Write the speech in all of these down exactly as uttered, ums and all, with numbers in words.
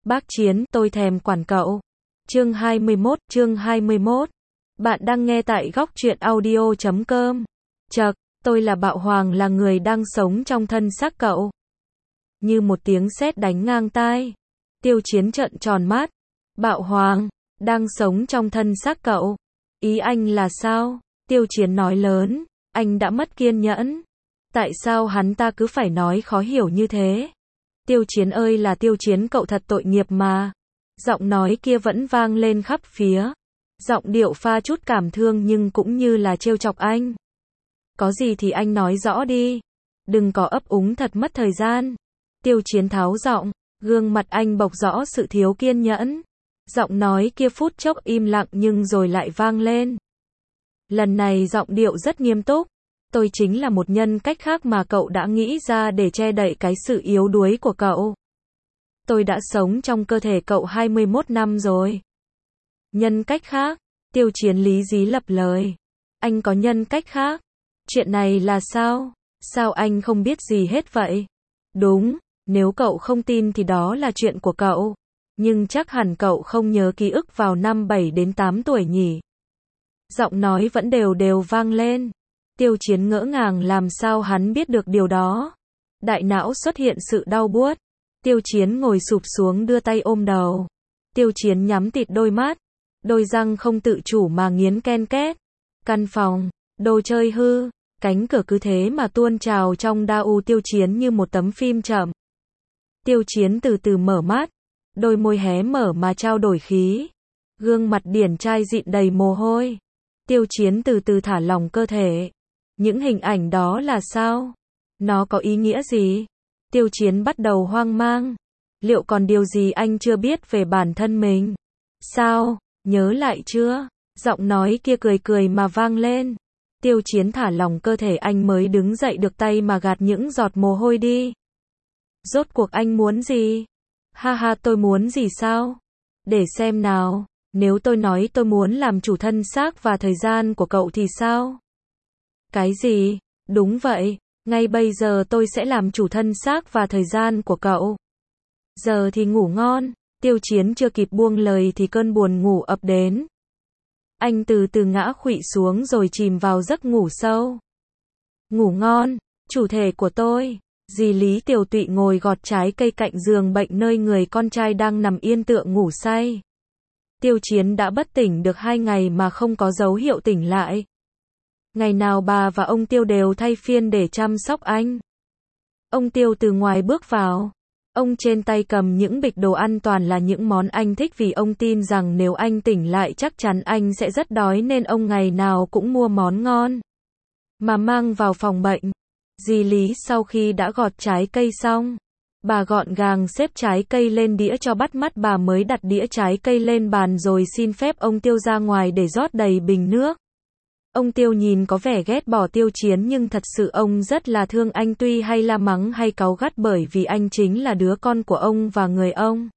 Bác Chiến, tôi thèm quản cậu. Chương hai mươi mốt, chương hai mươi mốt. Bạn đang nghe tại góc truyện audio chấm com. Chậc, tôi là Bạo Hoàng, là người đang sống trong thân xác cậu. Như một tiếng sét đánh ngang tai. Tiêu Chiến trợn tròn mắt. Bạo Hoàng, đang sống trong thân xác cậu. Ý anh là sao? Tiêu Chiến nói lớn, anh đã mất kiên nhẫn. Tại sao hắn ta cứ phải nói khó hiểu như thế? Tiêu Chiến ơi là Tiêu Chiến, cậu thật tội nghiệp mà. Giọng nói kia vẫn vang lên khắp phía. Giọng điệu pha chút cảm thương nhưng cũng như là trêu chọc anh. Có gì thì anh nói rõ đi. Đừng có ấp úng thật mất thời gian. Tiêu Chiến tháo giọng, gương mặt anh bộc rõ sự thiếu kiên nhẫn. Giọng nói kia phút chốc im lặng nhưng rồi lại vang lên. Lần này giọng điệu rất nghiêm túc. Tôi chính là một nhân cách khác mà cậu đã nghĩ ra để che đậy cái sự yếu đuối của cậu. Tôi đã sống trong cơ thể cậu hai mươi mốt năm rồi. Nhân cách khác? Tiêu Chiến lý dí lập lời. Anh có nhân cách khác? Chuyện này là sao? Sao anh không biết gì hết vậy? Đúng, nếu cậu không tin thì đó là chuyện của cậu. Nhưng chắc hẳn cậu không nhớ ký ức vào năm bảy đến tám tuổi nhỉ? Giọng nói vẫn đều đều vang lên. Tiêu Chiến ngỡ ngàng làm sao hắn biết được điều đó. Đại não xuất hiện sự đau buốt. Tiêu Chiến ngồi sụp xuống đưa tay ôm đầu. Tiêu Chiến nhắm tịt đôi mắt. Đôi răng không tự chủ mà nghiến ken két. Căn phòng, đồ chơi hư, cánh cửa cứ thế mà tuôn trào trong đau Tiêu Chiến như một tấm phim chậm. Tiêu Chiến từ từ mở mắt. Đôi môi hé mở mà trao đổi khí. Gương mặt điển trai dịn đầy mồ hôi. Tiêu Chiến từ từ thả lỏng cơ thể. Những hình ảnh đó là sao? Nó có ý nghĩa gì? Tiêu Chiến bắt đầu hoang mang. Liệu còn điều gì anh chưa biết về bản thân mình? Sao? Nhớ lại chưa? Giọng nói kia cười cười mà vang lên. Tiêu Chiến thả lỏng cơ thể anh mới đứng dậy được, tay mà gạt những giọt mồ hôi đi. Rốt cuộc anh muốn gì? Ha ha, tôi muốn gì sao? Để xem nào, nếu tôi nói tôi muốn làm chủ thân xác và thời gian của cậu thì sao? Cái gì? Đúng vậy, ngay bây giờ tôi sẽ làm chủ thân xác và thời gian của cậu. Giờ thì ngủ ngon. Tiêu Chiến chưa kịp buông lời thì cơn buồn ngủ ập đến. Anh từ từ ngã khuỵu xuống rồi chìm vào giấc ngủ sâu. Ngủ ngon, chủ thể của tôi. Dì Lý Tiểu Tụy ngồi gọt trái cây cạnh giường bệnh nơi người con trai đang nằm yên tựa ngủ say. Tiêu Chiến đã bất tỉnh được hai ngày mà không có dấu hiệu tỉnh lại. Ngày nào bà và ông Tiêu đều thay phiên để chăm sóc anh. Ông Tiêu từ ngoài bước vào. Ông trên tay cầm những bịch đồ ăn toàn là những món anh thích vì ông tin rằng nếu anh tỉnh lại chắc chắn anh sẽ rất đói nên ông ngày nào cũng mua món ngon mà mang vào phòng bệnh. Dì Lý sau khi đã gọt trái cây xong, bà gọn gàng xếp trái cây lên đĩa cho bắt mắt, bà mới đặt đĩa trái cây lên bàn rồi xin phép ông Tiêu ra ngoài để rót đầy bình nước. Ông Tiêu nhìn có vẻ ghét bỏ Tiêu Chiến nhưng thật sự ông rất là thương anh, tuy hay la mắng hay cáu gắt bởi vì anh chính là đứa con của ông và người ông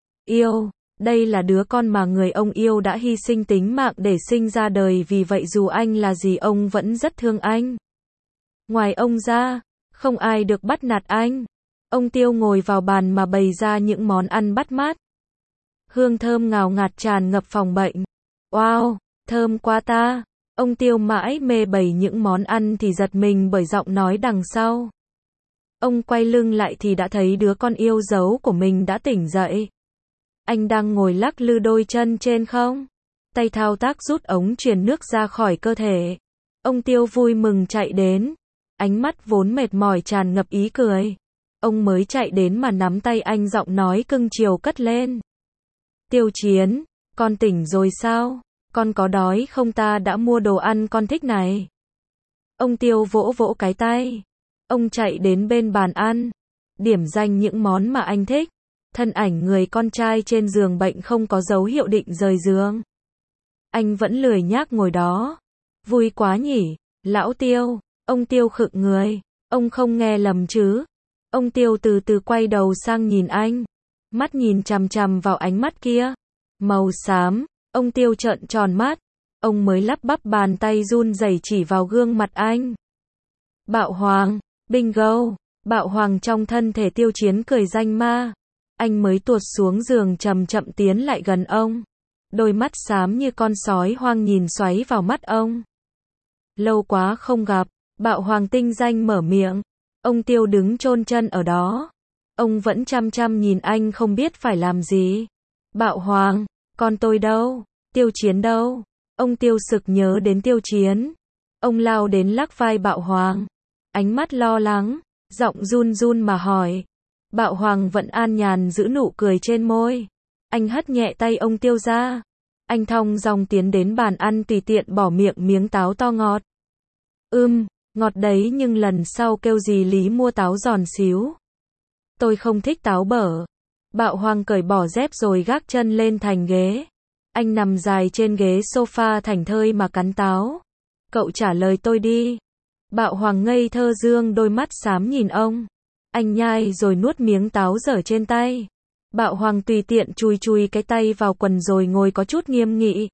yêu. Đây là đứa con mà người ông yêu đã hy sinh tính mạng để sinh ra đời, vì vậy dù anh là gì ông vẫn rất thương anh. Ngoài ông ra, không ai được bắt nạt anh. Ông Tiêu ngồi vào bàn mà bày ra những món ăn bắt mắt. Hương thơm ngào ngạt tràn ngập phòng bệnh. Wow, thơm quá ta. Ông Tiêu mãi mê bày những món ăn thì giật mình bởi giọng nói đằng sau. Ông quay lưng lại thì đã thấy đứa con yêu dấu của mình đã tỉnh dậy. Anh đang ngồi lắc lư đôi chân trên không? Tay thao tác rút ống truyền nước ra khỏi cơ thể. Ông Tiêu vui mừng chạy đến. Ánh mắt vốn mệt mỏi tràn ngập ý cười. Ông mới chạy đến mà nắm tay anh, giọng nói cưng chiều cất lên. Tiêu Chiến, con tỉnh rồi sao? Con có đói không, ta đã mua đồ ăn con thích này. Ông Tiêu vỗ vỗ cái tay. Ông chạy đến bên bàn ăn. Điểm danh những món mà anh thích. Thân ảnh người con trai trên giường bệnh không có dấu hiệu định rời giường. Anh vẫn lười nhác ngồi đó. Vui quá nhỉ, lão Tiêu. Ông Tiêu khựng người. Ông không nghe lầm chứ? Ông Tiêu từ từ quay đầu sang nhìn anh. Mắt nhìn chằm chằm vào ánh mắt kia. Màu xám. Ông Tiêu trợn tròn mắt. Ông mới lắp bắp bàn tay run rẩy chỉ vào gương mặt anh. Bạo Hoàng. Bingo. Bạo Hoàng trong thân thể Tiêu Chiến cười danh ma. Anh mới tuột xuống giường chậm chậm tiến lại gần ông. Đôi mắt xám như con sói hoang nhìn xoáy vào mắt ông. Lâu quá không gặp, Bạo Hoàng tinh danh mở miệng. Ông Tiêu đứng chôn chân ở đó. Ông vẫn chăm chăm nhìn anh không biết phải làm gì. Bạo Hoàng, con tôi đâu? Tiêu Chiến đâu? Ông Tiêu sực nhớ đến Tiêu Chiến. Ông lao đến lắc vai Bạo Hoàng. Ánh mắt lo lắng, giọng run run mà hỏi. Bạo Hoàng vẫn an nhàn giữ nụ cười trên môi. Anh hất nhẹ tay ông Tiêu ra. Anh thong dong tiến đến bàn ăn tùy tiện bỏ miệng miếng táo to ngọt. Ưm, ngọt đấy nhưng lần sau kêu dì Lý mua táo giòn xíu. Tôi không thích táo bở. Bạo Hoàng cởi bỏ dép rồi gác chân lên thành ghế. Anh nằm dài trên ghế sofa thảnh thơi mà cắn táo. Cậu trả lời tôi đi. Bạo Hoàng ngây thơ dương đôi mắt xám nhìn ông. Anh nhai rồi nuốt miếng táo dở trên tay. Bạo Hoàng tùy tiện chùi chùi cái tay vào quần rồi ngồi có chút nghiêm nghị.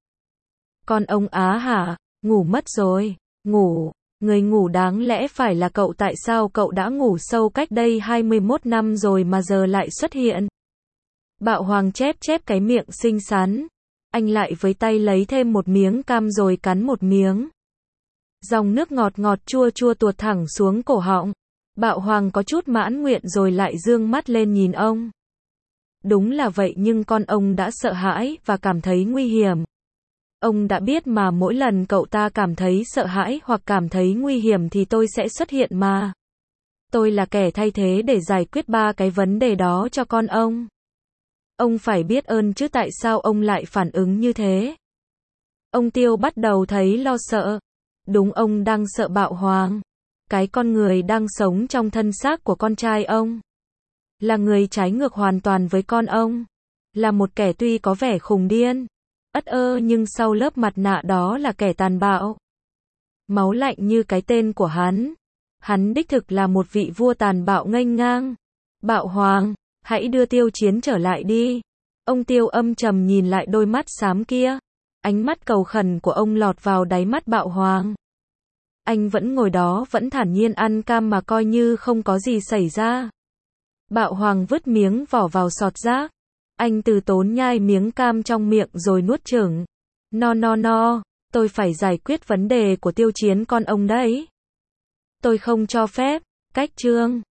Con ông á hả, ngủ mất rồi, ngủ, người ngủ đáng lẽ phải là cậu, tại sao cậu đã ngủ sâu cách đây hai mươi mốt năm rồi mà giờ lại xuất hiện. Bạo Hoàng chép chép cái miệng xinh xắn. Anh lại với tay lấy thêm một miếng cam rồi cắn một miếng. Dòng nước ngọt ngọt chua chua tuột thẳng xuống cổ họng. Bạo Hoàng có chút mãn nguyện rồi lại dương mắt lên nhìn ông. Đúng là vậy, nhưng con ông đã sợ hãi và cảm thấy nguy hiểm. Ông đã biết mà mỗi lần cậu ta cảm thấy sợ hãi hoặc cảm thấy nguy hiểm thì tôi sẽ xuất hiện mà. Tôi là kẻ thay thế để giải quyết ba cái vấn đề đó cho con ông. Ông phải biết ơn chứ, tại sao ông lại phản ứng như thế? Ông Tiêu bắt đầu thấy lo sợ. Đúng, ông đang sợ Bạo Hoàng. Cái con người đang sống trong thân xác của con trai ông. Là người trái ngược hoàn toàn với con ông. Là một kẻ tuy có vẻ khùng điên, ất ơ nhưng sau lớp mặt nạ đó là kẻ tàn bạo. Máu lạnh như cái tên của hắn. Hắn đích thực là một vị vua tàn bạo nghênh ngang. Bạo Hoàng, hãy đưa Tiêu Chiến trở lại đi. Ông Tiêu âm trầm nhìn lại đôi mắt xám kia. Ánh mắt cầu khẩn của ông lọt vào đáy mắt Bạo Hoàng. Anh vẫn ngồi đó, vẫn thản nhiên ăn cam mà coi như không có gì xảy ra. Bạo Hoàng vứt miếng vỏ vào sọt rác. Anh từ tốn nhai miếng cam trong miệng rồi nuốt chửng. No no no, tôi phải giải quyết vấn đề của Tiêu Chiến con ông đấy. Tôi không cho phép. Cách chương